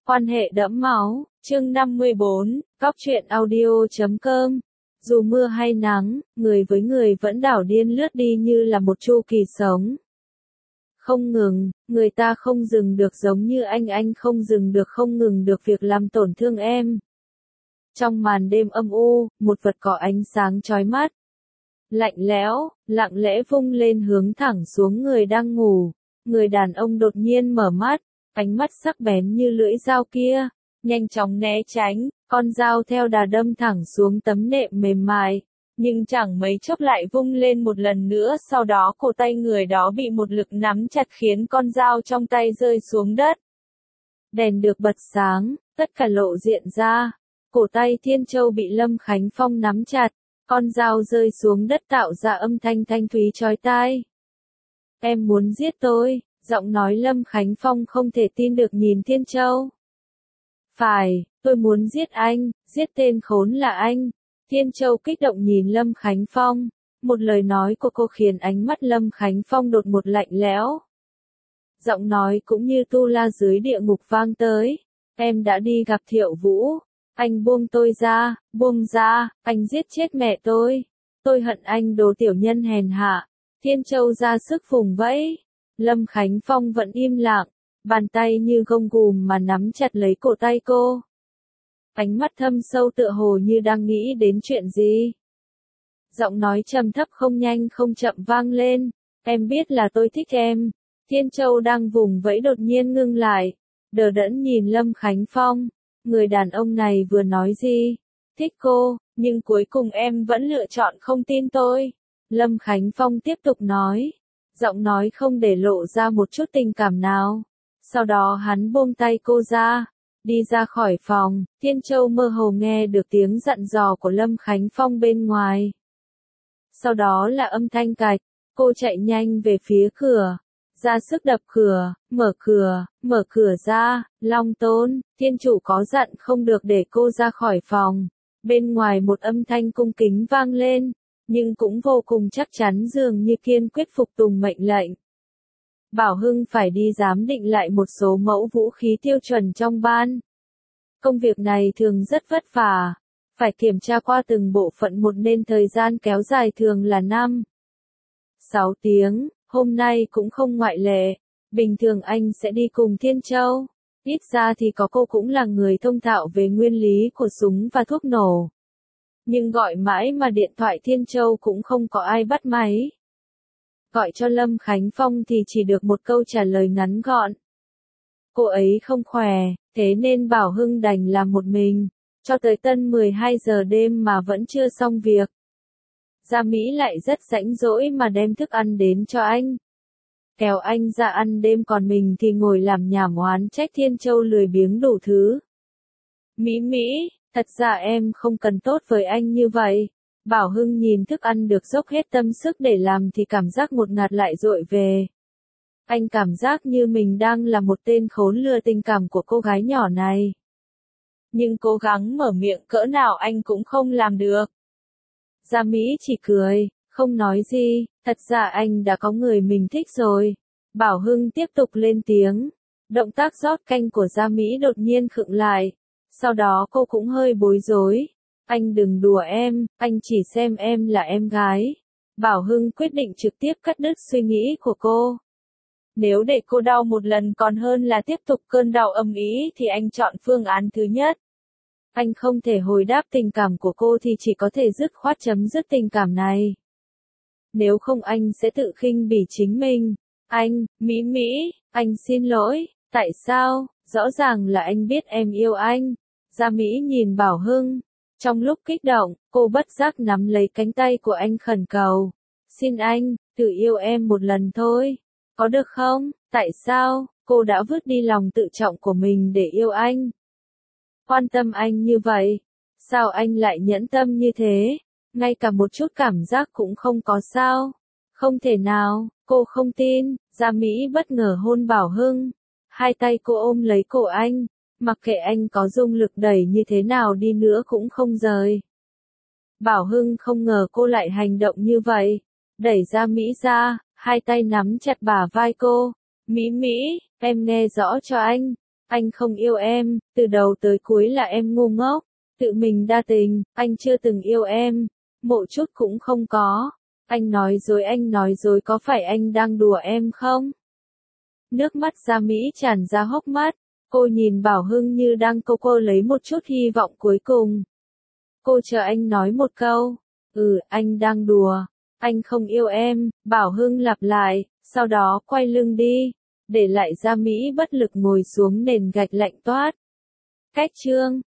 Quan hệ đẫm máu, chương 54, Cóc truyện audio.com. Dù mưa hay nắng, người với người vẫn đảo điên lướt đi như là một chu kỳ sống. Không ngừng, người ta không dừng được giống như anh không dừng được không ngừng được việc làm tổn thương em. Trong màn đêm âm u, một vật có ánh sáng chói mắt. Lạnh lẽo, lặng lẽ vung lên hướng thẳng xuống người đang ngủ. Người đàn ông đột nhiên mở mắt, ánh mắt sắc bén như lưỡi dao kia, nhanh chóng né tránh, con dao theo đà đâm thẳng xuống tấm nệm mềm mại, nhưng chẳng mấy chốc lại vung lên một lần nữa, sau đó cổ tay người đó bị một lực nắm chặt khiến con dao trong tay rơi xuống đất. Đèn được bật sáng, tất cả lộ diện ra, cổ tay Thiên Châu bị Lâm Khánh Phong nắm chặt, con dao rơi xuống đất tạo ra âm thanh thanh thúy chói tai. Em muốn giết tôi. Giọng nói Lâm Khánh Phong không thể tin được nhìn Thiên Châu. Phải, tôi muốn giết anh, giết tên khốn là anh. Thiên Châu kích động nhìn Lâm Khánh Phong. Một lời nói của cô khiến ánh mắt Lâm Khánh Phong đột một lạnh lẽo. Giọng nói cũng như tu la dưới địa ngục vang tới. Em đã đi gặp Thiệu Vũ. Anh buông tôi ra, buông ra, anh giết chết mẹ tôi. Tôi hận anh đồ tiểu nhân hèn hạ. Thiên Châu ra sức vùng vẫy. Lâm Khánh Phong vẫn im lặng, bàn tay như gông gùm mà nắm chặt lấy cổ tay cô. Ánh mắt thâm sâu tựa hồ như đang nghĩ đến chuyện gì. Giọng nói trầm thấp không nhanh không chậm vang lên, em biết là tôi thích em. Thiên Châu đang vùng vẫy đột nhiên ngưng lại, đờ đẫn nhìn Lâm Khánh Phong, người đàn ông này vừa nói gì? Thích cô, nhưng cuối cùng em vẫn lựa chọn không tin tôi. Lâm Khánh Phong tiếp tục nói. Giọng nói không để lộ ra một chút tình cảm nào. Sau đó hắn buông tay cô ra, đi ra khỏi phòng. Thiên Châu mơ hồ nghe được tiếng dặn dò của Lâm Khánh Phong bên ngoài. Sau đó là âm thanh cạch, cô chạy nhanh về phía cửa, ra sức đập cửa, mở cửa ra. Long Tôn, thiên chủ có dặn không được để cô ra khỏi phòng. Bên ngoài một âm thanh cung kính vang lên, nhưng cũng vô cùng chắc chắn dường như kiên quyết phục tùng mệnh lệnh. Bảo Hưng phải đi giám định lại một số mẫu vũ khí tiêu chuẩn trong ban. Công việc này thường rất vất vả, phải kiểm tra qua từng bộ phận một nên thời gian kéo dài thường là 5-6 tiếng, hôm nay cũng không ngoại lệ. Bình thường anh sẽ đi cùng Thiên Châu, ít ra thì có cô cũng là người thông thạo về nguyên lý của súng và thuốc nổ. Nhưng gọi mãi mà điện thoại Thiên Châu cũng không có ai bắt máy. Gọi cho Lâm Khánh Phong thì chỉ được một câu trả lời ngắn gọn. Cô ấy không khỏe, thế nên Bảo Hưng đành làm một mình, cho tới tân 12 giờ đêm mà vẫn chưa xong việc. Gia Mỹ lại rất rãnh rỗi mà đem thức ăn đến cho anh. Kéo anh ra ăn đêm còn mình thì ngồi làm nhảm oán trách Thiên Châu lười biếng đủ thứ. Mỹ, thật ra em không cần tốt với anh như vậy. Bảo Hưng nhìn thức ăn được dốc hết tâm sức để làm thì cảm giác ngột ngạt lại dội về. Anh cảm giác như mình đang là một tên khốn lừa tình cảm của cô gái nhỏ này. Nhưng cố gắng mở miệng cỡ nào anh cũng không làm được. Gia Mỹ chỉ cười, không nói gì, thật ra anh đã có người mình thích rồi. Bảo Hưng tiếp tục lên tiếng. Động tác rót canh của Gia Mỹ đột nhiên khựng lại. Sau đó cô cũng hơi bối rối. Anh đừng đùa em, anh chỉ xem em là em gái. Bảo Hưng quyết định trực tiếp cắt đứt suy nghĩ của cô. Nếu để cô đau một lần còn hơn là tiếp tục cơn đau âm ỉ thì anh chọn phương án thứ nhất. Anh không thể hồi đáp tình cảm của cô thì chỉ có thể dứt khoát chấm dứt tình cảm này. Nếu không anh sẽ tự khinh bỉ chính mình. Anh, Mỹ, anh xin lỗi, tại sao? Rõ ràng là anh biết em yêu anh. Gia Mỹ nhìn Bảo Hưng. Trong lúc kích động, cô bất giác nắm lấy cánh tay của anh khẩn cầu. Xin anh, thử yêu em một lần thôi. Có được không? Tại sao? Cô đã vứt đi lòng tự trọng của mình để yêu anh. Quan tâm anh như vậy. Sao anh lại nhẫn tâm như thế? Ngay cả một chút cảm giác cũng không có sao? Không thể nào, cô không tin. Gia Mỹ bất ngờ hôn Bảo Hưng. Hai tay cô ôm lấy cổ anh. Mặc kệ anh có dung lực đẩy như thế nào đi nữa cũng không rời. Bảo Hưng không ngờ cô lại hành động như vậy. Đẩy Gia Mỹ ra, hai tay nắm chặt bả vai cô. Mỹ, em nghe rõ cho anh. Anh không yêu em, từ đầu tới cuối là em ngu ngốc, tự mình đa tình, anh chưa từng yêu em, một chút cũng không có. Anh nói dối có phải anh đang đùa em không? Nước mắt Gia Mỹ tràn ra hốc mắt, cô nhìn Bảo Hưng như đang câu cô lấy một chút hy vọng cuối cùng. Cô chờ anh nói một câu, anh đang đùa, anh không yêu em, Bảo Hưng lặp lại, sau đó quay lưng đi, để lại Gia Mỹ bất lực ngồi xuống nền gạch lạnh toát. Cách chương